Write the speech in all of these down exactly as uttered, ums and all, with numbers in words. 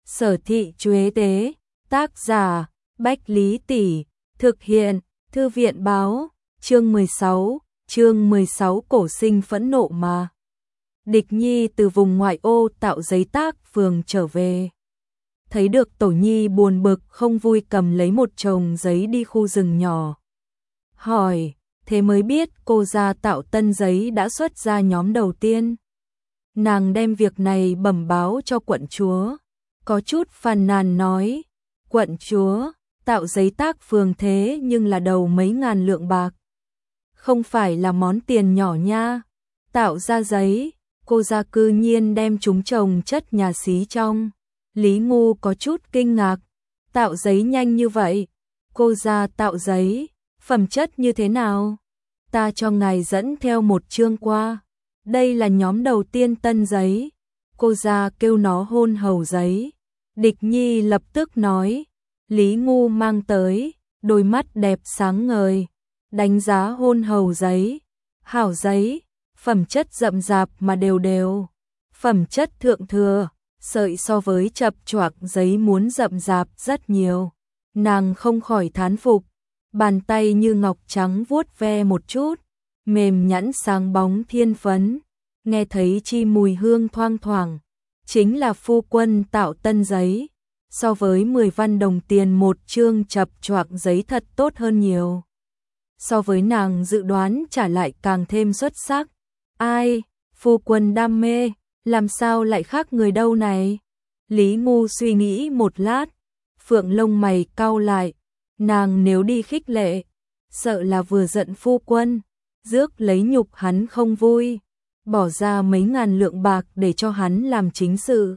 Sở thị Chuế tế, tác giả, Bách Lý Tỷ, thực hiện, Thư viện báo, chương mười sáu, chương mười sáu cổ sinh phẫn nộ mà. Địch Nhi từ vùng ngoại ô Tạo Giấy tác phường trở về. Thấy được Tổ Nhi buồn bực không vui cầm lấy một chồng giấy đi khu rừng nhỏ. Hỏi, thế mới biết cô gia Tạo Tân Giấy đã xuất ra nhóm đầu tiên. Nàng đem việc này bẩm báo cho quận chúa. Có chút phàn nàn nói, quận chúa, Tạo Giấy tác phường thế nhưng là đầu mấy ngàn lượng bạc. Không phải là món tiền nhỏ nha. Tạo ra giấy, cô gia cư nhiên đem chúng trồng chất nhà xí trong. Lý Ngu có chút kinh ngạc, tạo giấy nhanh như vậy, cô gia tạo giấy, phẩm chất như thế nào? Ta cho ngài dẫn theo một chương qua, đây là nhóm đầu tiên tân giấy, cô gia kêu nó hôn hầu giấy. Địch Nhi lập tức nói, Lý Ngu mang tới, đôi mắt đẹp sáng ngời, đánh giá hôn hầu giấy, hảo giấy, phẩm chất rậm rạp mà đều đều, phẩm chất thượng thừa. Sợi so với chập choạc giấy muốn rậm rạp rất nhiều. Nàng không khỏi thán phục, bàn tay như ngọc trắng vuốt ve một chút, mềm nhẵn sáng bóng thiên phấn, nghe thấy chi mùi hương thoang thoảng, chính là phu quân tạo tân giấy, so với mười văn đồng tiền một chương chập choạc giấy thật tốt hơn nhiều. So với nàng dự đoán trả lại càng thêm xuất sắc. Ai, phu quân đam mê, làm sao lại khác người đâu này? Lý Ngu suy nghĩ một lát, phượng lông mày cau lại, nàng nếu đi khích lệ, sợ là vừa giận phu quân, rước lấy nhục hắn không vui, bỏ ra mấy ngàn lượng bạc để cho hắn làm chính sự.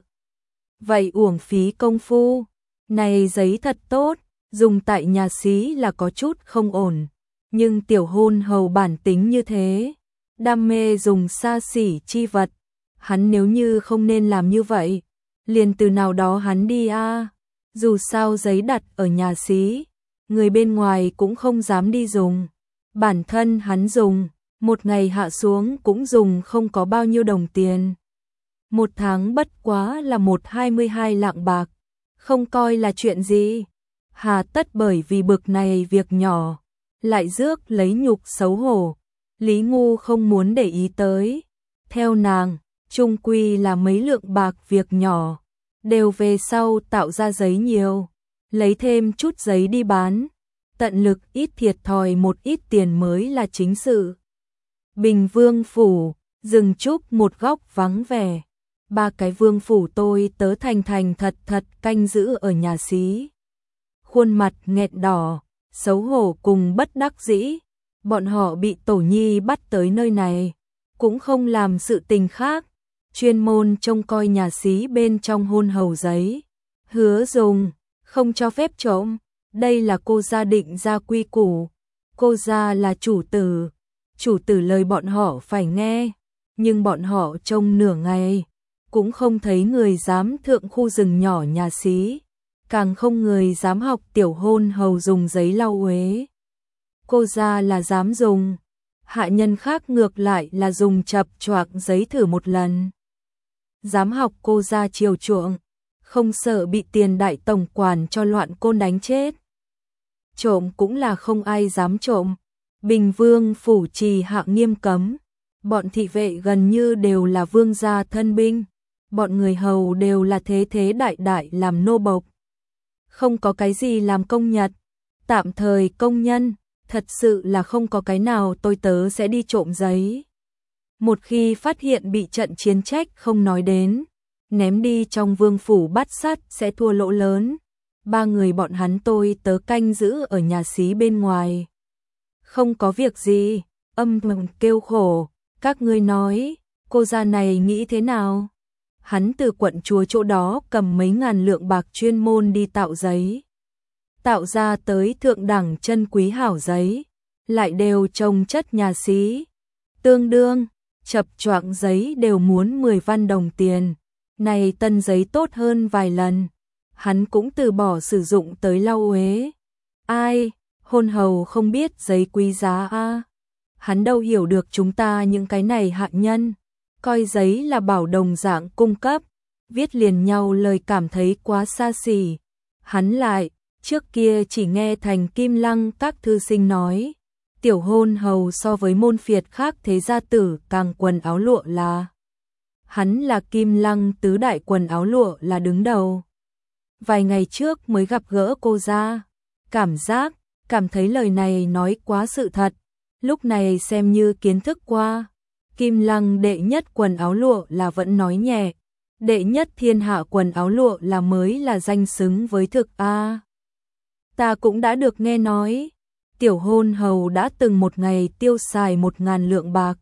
Vậy uổng phí công phu, này giấy thật tốt, dùng tại nhà xí là có chút không ổn, nhưng tiểu hôn hầu bản tính như thế, đam mê dùng xa xỉ chi vật. Hắn nếu như không nên làm như vậy, liền từ nào đó hắn đi a. À. Dù sao giấy đặt ở nhà xí, người bên ngoài cũng không dám đi dùng. Bản thân hắn dùng, một ngày hạ xuống cũng dùng không có bao nhiêu đồng tiền. Một tháng bất quá là một hai mươi hai lạng bạc, không coi là chuyện gì. Hà tất bởi vì bực này việc nhỏ, lại rước lấy nhục xấu hổ. Lý Ngu không muốn để ý tới. Theo nàng, chung quy là mấy lượng bạc việc nhỏ, đều về sau tạo ra giấy nhiều, lấy thêm chút giấy đi bán, tận lực ít thiệt thòi một ít tiền mới là chính sự. Bình Vương phủ, rừng trúc một góc vắng vẻ, ba cái vương phủ tôi tớ thành thành thật thật canh giữ ở nhà xí. Khuôn mặt nghẹn đỏ, xấu hổ cùng bất đắc dĩ, bọn họ bị Tổ Nhi bắt tới nơi này, cũng không làm sự tình khác. Chuyên môn trông coi nhà xí bên trong hôn hầu giấy, hứa dùng, không cho phép trộm, đây là cô gia định ra quy củ, cô gia là chủ tử, chủ tử lời bọn họ phải nghe, nhưng bọn họ trông nửa ngày, cũng không thấy người dám thượng khu rừng nhỏ nhà xí, càng không người dám học tiểu hôn hầu dùng giấy lau uế. Cô gia là dám dùng, hạ nhân khác ngược lại là dùng chập choạc giấy thử một lần. Dám học cô gia chiều chuộng, không sợ bị tiền đại tổng quản cho loạn côn đánh chết. Trộm cũng là không ai dám trộm. Bình Vương phủ trì hạ nghiêm cấm, bọn thị vệ gần như đều là vương gia thân binh, bọn người hầu đều là thế thế đại đại làm nô bộc. Không có cái gì làm công nhật, tạm thời công nhân, thật sự là không có cái nào tôi tớ sẽ đi trộm giấy. Một khi phát hiện bị trận chiến trách không nói đến, ném đi trong vương phủ bắt sắt sẽ thua lỗ lớn. Ba người bọn hắn tôi tớ canh giữ ở nhà xí bên ngoài. Không có việc gì, âm thầm kêu khổ, các ngươi nói, cô gia này nghĩ thế nào? Hắn từ quận chúa chỗ đó cầm mấy ngàn lượng bạc chuyên môn đi tạo giấy. Tạo ra tới thượng đẳng chân quý hảo giấy, lại đều trồng chất nhà xí. Tương đương, chập choạc giấy đều muốn mười văn đồng tiền, này tân giấy tốt hơn vài lần, hắn cũng từ bỏ sử dụng tới lau uế. Ai, hôn hầu không biết giấy quý giá a, à? Hắn đâu hiểu được chúng ta những cái này hạ nhân, coi giấy là bảo đồng dạng cung cấp, viết liền nhau lời cảm thấy quá xa xỉ. Hắn lại, trước kia chỉ nghe Thành Kim Lăng các thư sinh nói, tiểu hôn hầu so với môn phiệt khác thế gia tử càng quần áo lụa là. Hắn là Kim Lăng tứ đại quần áo lụa là đứng đầu. Vài ngày trước mới gặp gỡ cô ra, cảm giác, cảm thấy lời này nói quá sự thật, lúc này xem như kiến thức qua. Kim Lăng đệ nhất quần áo lụa là vẫn nói nhẹ, đệ nhất thiên hạ quần áo lụa là mới là danh xứng với thực a. À, ta cũng đã được nghe nói, tiểu hôn hầu đã từng một ngày tiêu xài một ngàn lượng bạc.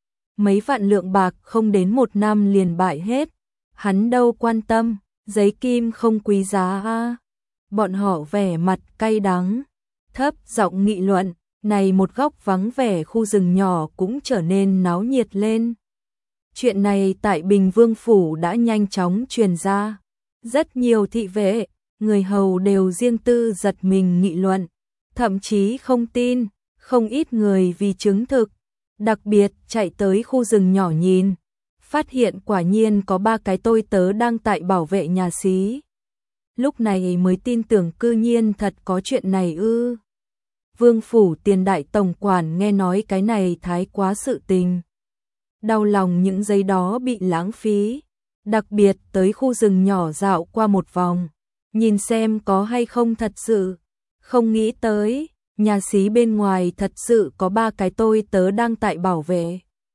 Mấy vạn lượng bạc không đến một năm liền bại hết, hắn đâu quan tâm, giấy kim không quý giá a. À. Bọn họ vẻ mặt cay đắng, thấp giọng nghị luận, này một góc vắng vẻ khu rừng nhỏ cũng trở nên náo nhiệt lên. Chuyện này tại Bình Vương Phủ đã nhanh chóng truyền ra. Rất nhiều thị vệ, người hầu đều riêng tư giật mình nghị luận. Thậm chí không tin, không ít người vì chứng thực. Đặc biệt chạy tới khu rừng nhỏ nhìn. Phát hiện quả nhiên có ba cái tôi tớ đang tại bảo vệ nhà xí. Lúc này mới tin tưởng cư nhiên thật có chuyện này ư. Vương Phủ Tiền đại tổng quản nghe nói cái này thái quá sự tình. Đau lòng những giấy đó bị lãng phí, đặc biệt tới khu rừng nhỏ dạo qua một vòng, nhìn xem có hay không thật sự. Không nghĩ tới, nhà xí bên ngoài thật sự có ba cái tôi tớ đang tại bảo vệ.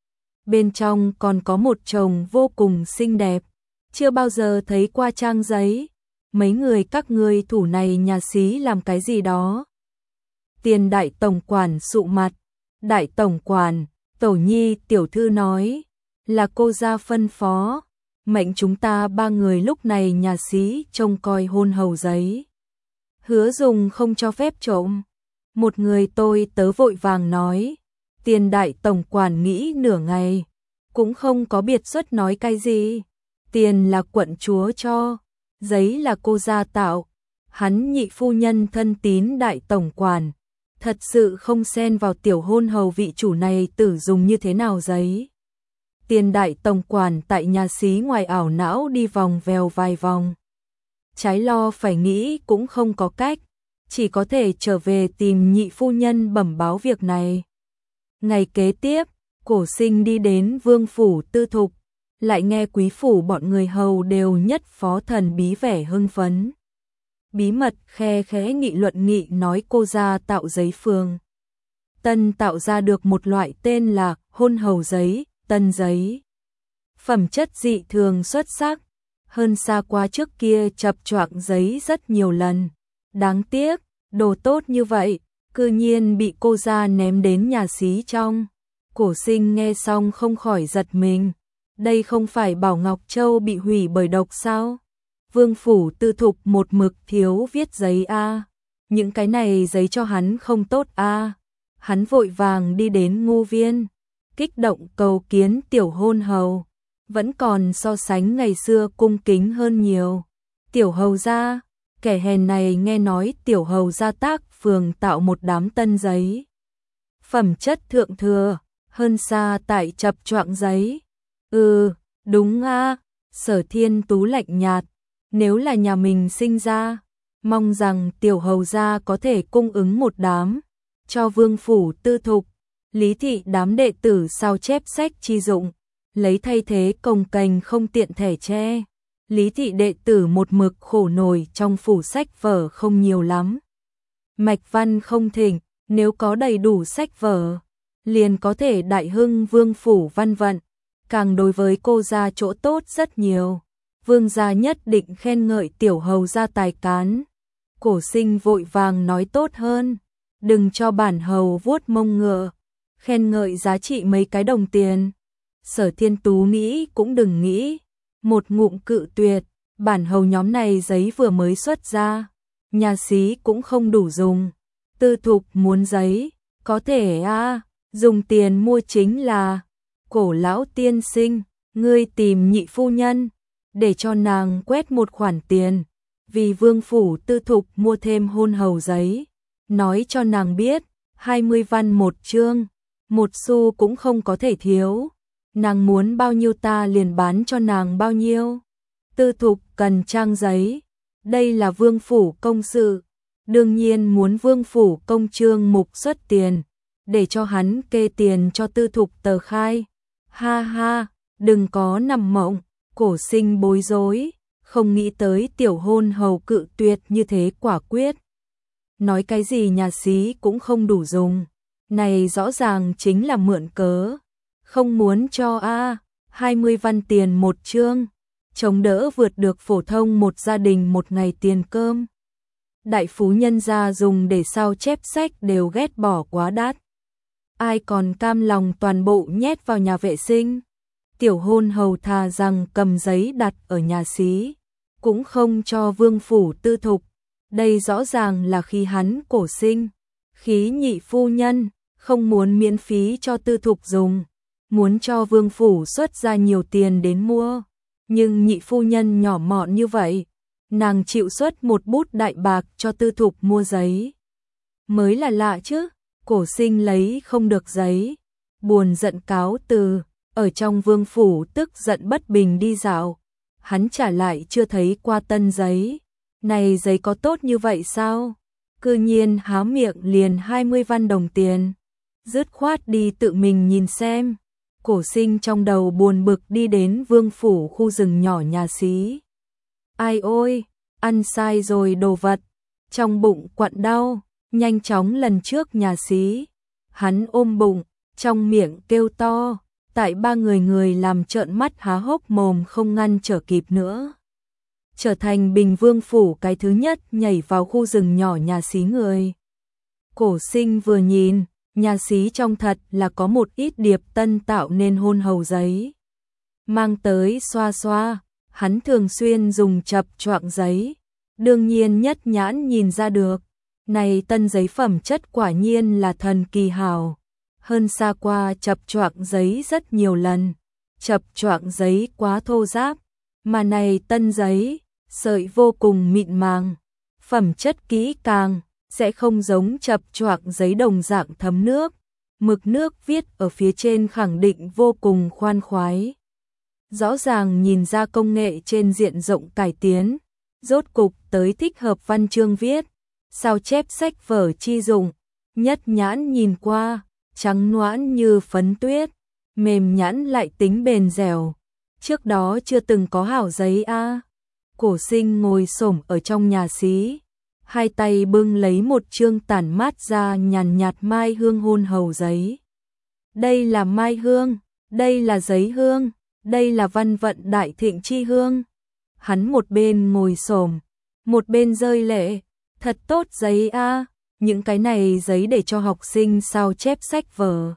Bên trong còn có một chồng vô cùng xinh đẹp, chưa bao giờ thấy qua trang giấy. Mấy người các ngươi thủ này nhà xí làm cái gì đó? Tiền đại tổng quản sụ mặt, đại tổng quản, Tổ Nhi tiểu thư nói, là cô ra phân phó, mệnh chúng ta ba người lúc này nhà xí trông coi hôn hầu giấy. Hứa dùng không cho phép trộm. Một người tôi tớ vội vàng nói, tiền đại tổng quản nghĩ nửa ngày, cũng không có biệt xuất nói cái gì. Tiền là quận chúa cho, giấy là cô gia tạo, hắn nhị phu nhân thân tín đại tổng quản. Thật sự không xen vào tiểu hôn hầu vị chủ này tử dùng như thế nào giấy. Tiền đại tổng quản tại nhà xí ngoài ảo não đi vòng vèo vài vòng. Trái lo phải nghĩ cũng không có cách, chỉ có thể trở về tìm nhị phu nhân bẩm báo việc này. Ngày kế tiếp, Cổ Sinh đi đến Vương Phủ Tư Thục, lại nghe quý phủ bọn người hầu đều nhất phó thần bí vẻ hưng phấn. Bí mật khe khẽ nghị luận nghị nói cô ra tạo giấy phường. Tân tạo ra được một loại tên là hôn hầu giấy, tân giấy. Phẩm chất dị thường xuất sắc, hơn xa qua trước kia chập choạng giấy rất nhiều lần. Đáng tiếc, đồ tốt như vậy, cư nhiên bị cô ra ném đến nhà xí trong. Cổ Sinh nghe xong không khỏi giật mình. Đây không phải bảo Ngọc Châu bị hủy bởi độc sao? Vương Phủ Tư Thục một mực thiếu viết giấy a. Những cái này giấy cho hắn không tốt a. Hắn vội vàng đi đến Ngô Viên, kích động cầu kiến tiểu hôn hầu, vẫn còn so sánh ngày xưa cung kính hơn nhiều. Tiểu hầu gia, kẻ hèn này nghe nói tiểu hầu gia tác phường tạo một đám tân giấy. Phẩm chất thượng thừa, hơn xa tại chập choạng giấy. Ừ, đúng a. Sở Thiên Tú lạnh nhạt. Nếu là nhà mình sinh ra, mong rằng tiểu hầu gia có thể cung ứng một đám, cho Vương Phủ Tư Thục, Lý thị đám đệ tử sao chép sách chi dụng, lấy thay thế cồng kềnh không tiện thẻ tre. Lý thị đệ tử một mực khổ nổi trong phủ sách vở không nhiều lắm. Mạch văn không thịnh, nếu có đầy đủ sách vở, liền có thể đại hưng Vương Phủ văn vận, càng đối với cô gia chỗ tốt rất nhiều. Vương gia nhất định khen ngợi tiểu hầu gia tài cán. Cổ Sinh vội vàng nói tốt hơn, đừng cho bản hầu vuốt mông ngựa, khen ngợi giá trị mấy cái đồng tiền. Sở Thiên Tú nghĩ cũng đừng nghĩ, một ngụm cự tuyệt, bản hầu nhóm này giấy vừa mới xuất ra, nhà xí cũng không đủ dùng. Tư Thục muốn giấy, có thể a, à, dùng tiền mua chính là. Cổ lão tiên sinh, ngươi tìm nhị phu nhân, để cho nàng quét một khoản tiền, vì Vương Phủ Tư Thục mua thêm hôn hầu giấy, nói cho nàng biết, hai mươi văn một chương, một xu cũng không có thể thiếu, nàng muốn bao nhiêu ta liền bán cho nàng bao nhiêu. Tư Thục cần trang giấy, đây là Vương phủ công sự, đương nhiên muốn Vương phủ công trương mục xuất tiền, để cho hắn kê tiền cho Tư Thục tờ khai. Ha ha, đừng có nằm mộng, Cổ Sinh bối rối, không nghĩ tới tiểu hôn hầu cự tuyệt như thế quả quyết. Nói cái gì nhà xí cũng không đủ dùng, này rõ ràng chính là mượn cớ, không muốn cho a, hai mươi văn tiền một chương, chống đỡ vượt được phổ thông một gia đình một ngày tiền cơm. Đại phú nhân gia dùng để sao chép sách đều ghét bỏ quá đắt. Ai còn cam lòng toàn bộ nhét vào nhà vệ sinh. Tiểu hôn hầu thà rằng cầm giấy đặt ở nhà xí, cũng không cho Vương phủ Tư Thục. Đây rõ ràng là khí hắn Cổ Sinh. Khí nhị phu nhân, không muốn miễn phí cho Tư Thục dùng, muốn cho Vương phủ xuất ra nhiều tiền đến mua. Nhưng nhị phu nhân nhỏ mọn như vậy, nàng chịu xuất một bút đại bạc cho Tư Thục mua giấy. Mới là lạ chứ, Cổ Sinh lấy không được giấy, buồn giận cáo từ, ở trong Vương phủ tức giận bất bình đi dạo. Hắn trả lại chưa thấy qua tân giấy, này giấy có tốt như vậy sao? Cư nhiên há miệng liền hai mươi văn đồng tiền, dứt khoát đi tự mình nhìn xem. Cổ Sinh trong đầu buồn bực đi đến Vương phủ khu rừng nhỏ nhà xí. Ai ôi, ăn sai rồi đồ vật, trong bụng quặn đau, nhanh chóng lần trước nhà xí. Hắn ôm bụng, trong miệng kêu to, tại ba người người làm trợn mắt há hốc mồm không ngăn trở kịp nữa. Trở thành Bình Vương phủ cái thứ nhất nhảy vào khu rừng nhỏ nhà xí người. Cổ Sinh vừa nhìn, nhà xí trong thật là có một ít điệp tân tạo nên hôn hầu giấy. Mang tới xoa xoa, hắn thường xuyên dùng chập choạng giấy. Đương nhiên nhất nhãn nhìn ra được, này tân giấy phẩm chất quả nhiên là thần kỳ hảo. Hơn xa qua chập choạng giấy rất nhiều lần. Chập choạng giấy quá thô ráp, mà này tân giấy, sợi vô cùng mịn màng. Phẩm chất kỹ càng, sẽ không giống chập choạng giấy đồng dạng thấm nước. Mực nước viết ở phía trên khẳng định vô cùng khoan khoái. Rõ ràng nhìn ra công nghệ trên diện rộng cải tiến, rốt cục tới thích hợp văn chương viết, sao chép sách vở chi dụng, nhất nhãn nhìn qua, trắng nõn như phấn tuyết, mềm nhẵn lại tính bền dẻo. Trước đó chưa từng có hảo giấy a. Cổ Sinh ngồi xổm ở trong nhà xí, hai tay bưng lấy một chương tản mát ra nhàn nhạt mai hương hôn hầu giấy. Đây là mai hương, đây là giấy hương, đây là văn vận đại thịnh chi hương. Hắn một bên ngồi xổm, một bên rơi lệ, thật tốt giấy a, những cái này giấy để cho học sinh sao chép sách vở.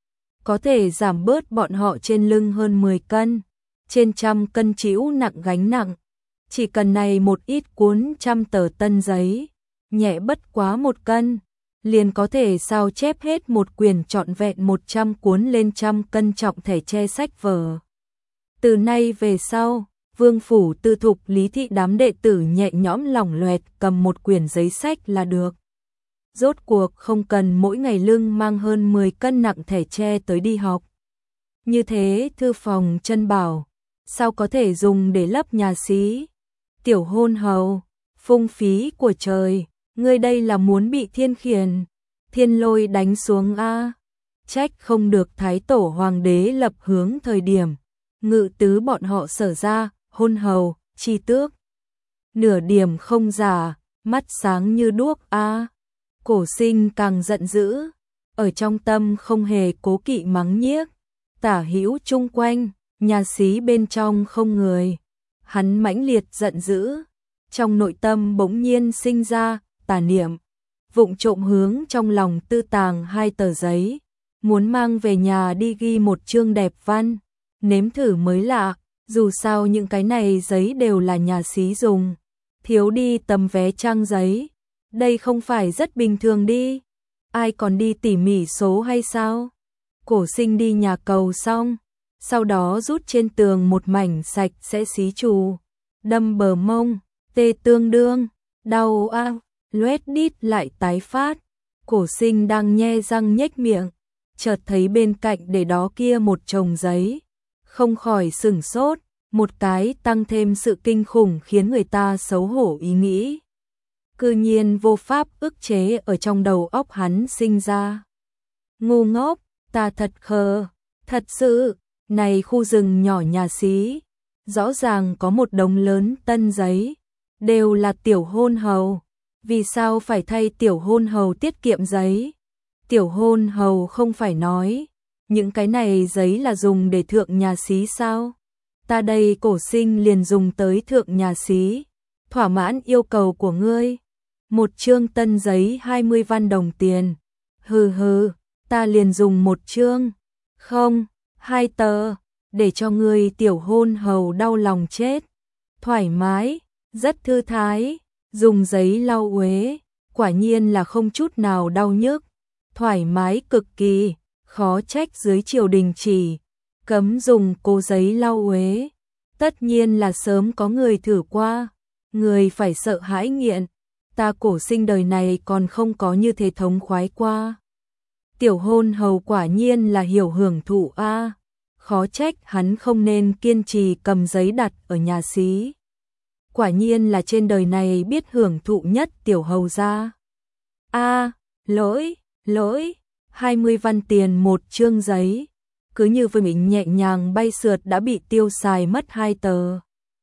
Có thể giảm bớt bọn họ trên lưng hơn mười cân, trên trăm cân trĩu nặng gánh nặng. Chỉ cần này một ít cuốn trăm tờ tân giấy, nhẹ bất quá một cân, liền có thể sao chép hết một quyển trọn vẹn một trăm cuốn lên trăm cân trọng thể che sách vở. Từ nay về sau, Vương phủ Tư Thục Lý thị đám đệ tử nhẹ nhõm lỏng loẹt cầm một quyển giấy sách là được. Rốt cuộc không cần mỗi ngày lưng mang hơn mười cân nặng thẻ tre tới đi học. Như thế thư phòng chân bảo, sao có thể dùng để lấp nhà xí? Tiểu hôn hầu, phung phí của trời, ngươi đây là muốn bị thiên khiển, thiên lôi đánh xuống a. Trách không được Thái Tổ Hoàng đế lập hướng thời điểm, ngự tứ bọn họ sở ra, hôn hầu, chi tước. Nửa điểm không giả, mắt sáng như đuốc a. Cổ Sinh càng giận dữ, ở trong tâm không hề cố kỵ mắng nhiếc, tả hữu chung quanh, nhà xí bên trong không người. Hắn mãnh liệt giận dữ, trong nội tâm bỗng nhiên sinh ra tà niệm, vụng trộm hướng trong lòng tư tàng hai tờ giấy, muốn mang về nhà đi ghi một chương đẹp văn, nếm thử mới lạ, dù sao những cái này giấy đều là nhà xí dùng, thiếu đi tấm vé trang giấy. Đây không phải rất bình thường đi, ai còn đi tỉ mỉ số hay sao? Cổ Sinh đi nhà cầu xong, sau đó rút trên tường một mảnh sạch sẽ xí trù, đâm bờ mông, tê tương đương, đau a, loét đít lại tái phát. Cổ Sinh đang nhe răng nhếch miệng, chợt thấy bên cạnh để đó kia một chồng giấy, không khỏi sửng sốt, một cái tăng thêm sự kinh khủng khiến người ta xấu hổ ý nghĩ. Cư nhiên vô pháp ức chế ở trong đầu óc hắn sinh ra. Ngu ngốc, ta thật khờ, thật sự, này khu rừng nhỏ nhà xí, rõ ràng có một đống lớn tân giấy, đều là tiểu hôn hầu, vì sao phải thay tiểu hôn hầu tiết kiệm giấy? Tiểu hôn hầu không phải nói, những cái này giấy là dùng để thượng nhà xí sao? Ta đây cổ sinh liền dùng tới thượng nhà xí, thỏa mãn yêu cầu của ngươi. Một chương tân giấy hai mươi văn đồng tiền. Hừ hừ, ta liền dùng một chương. Không, hai tờ, để cho ngươi tiểu hôn hầu đau lòng chết. Thoải mái, rất thư thái, dùng giấy lau uế, quả nhiên là không chút nào đau nhức. Thoải mái cực kỳ, khó trách dưới triều đình chỉ cấm dùng cố giấy lau uế. Tất nhiên là sớm có người thử qua, người phải sợ hãi nghiện. Ta cổ sinh đời này còn không có như thế thống khoái qua. Tiểu hôn hầu quả nhiên là hiểu hưởng thụ a, khó trách hắn không nên kiên trì cầm giấy đặt ở nhà xí. Quả nhiên là trên đời này biết hưởng thụ nhất tiểu hầu gia. A, lỗi, lỗi, hai mươi văn tiền một chương giấy, cứ như với mình nhẹ nhàng bay sượt đã bị tiêu xài mất hai tờ.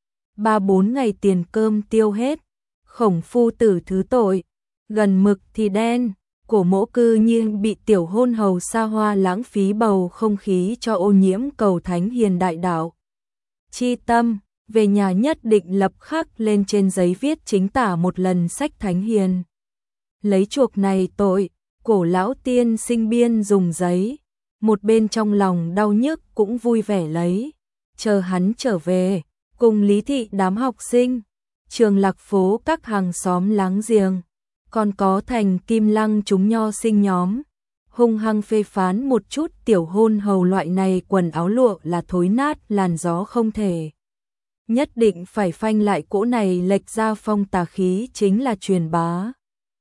Ba bốn ngày tiền cơm tiêu hết. Khổng phu tử thứ tội, gần mực thì đen, cổ mỗ cư nhiên bị tiểu hôn hầu xa hoa lãng phí bầu không khí cho ô nhiễm cầu thánh hiền đại đạo. Chi tâm, về nhà nhất định lập khắc lên trên giấy viết chính tả một lần sách thánh hiền. Lấy chuộc này tội, cổ lão tiên sinh biên dùng giấy, một bên trong lòng đau nhức cũng vui vẻ lấy, chờ hắn trở về, cùng lý thị đám học sinh. Trường Lạc phố các hàng xóm láng giềng, còn có thành Kim Lăng chúng nho sinh nhóm, hung hăng phê phán một chút tiểu hôn hầu loại này quần áo lụa là thối nát làn gió không thể. Nhất định phải phanh lại cỗ này lệch ra phong tà khí chính là truyền bá.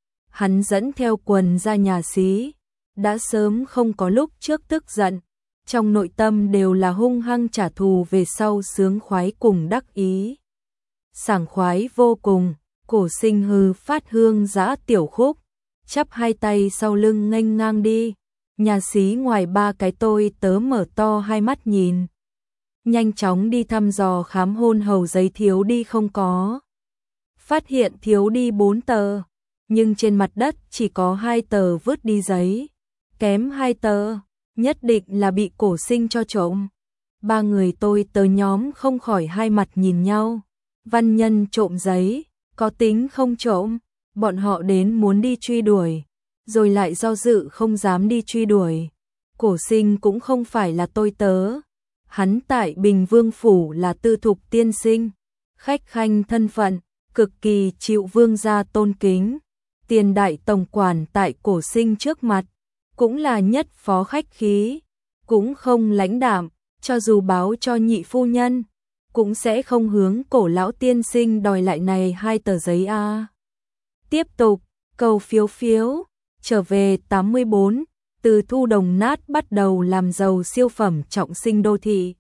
Hắn dẫn theo quần ra nhà xí, đã sớm không có lúc trước tức giận, trong nội tâm đều là hung hăng trả thù về sau sướng khoái cùng đắc ý. Sảng khoái vô cùng, cổ sinh hư phát hương giã tiểu khúc, chắp hai tay sau lưng nghênh ngang đi, nhà xí ngoài ba cái tôi tớ mở to hai mắt nhìn. Nhanh chóng đi thăm dò khám hôn hầu giấy thiếu đi không có. Phát hiện thiếu đi bốn tờ, nhưng trên mặt đất chỉ có hai tờ vứt đi giấy, kém hai tờ, nhất định là bị cổ sinh cho trộm. Ba người tôi tớ nhóm không khỏi hai mặt nhìn nhau. Văn nhân trộm giấy, có tính không trộm, bọn họ đến muốn đi truy đuổi, rồi lại do dự không dám đi truy đuổi. Cổ sinh cũng không phải là tôi tớ, hắn tại Bình Vương Phủ là tư thục tiên sinh, khách khanh thân phận, cực kỳ chịu vương gia tôn kính. Tiền đại tổng quản tại cổ sinh trước mặt, cũng là nhất phó khách khí, cũng không lãnh đạm, cho dù báo cho nhị phu nhân, cũng sẽ không hướng cổ lão tiên sinh đòi lại này hai tờ giấy a. Tiếp tục, cầu phiếu phiếu, trở về tám mươi bốn, từ thu đồng nát bắt đầu làm giàu siêu phẩm trọng sinh đô thị.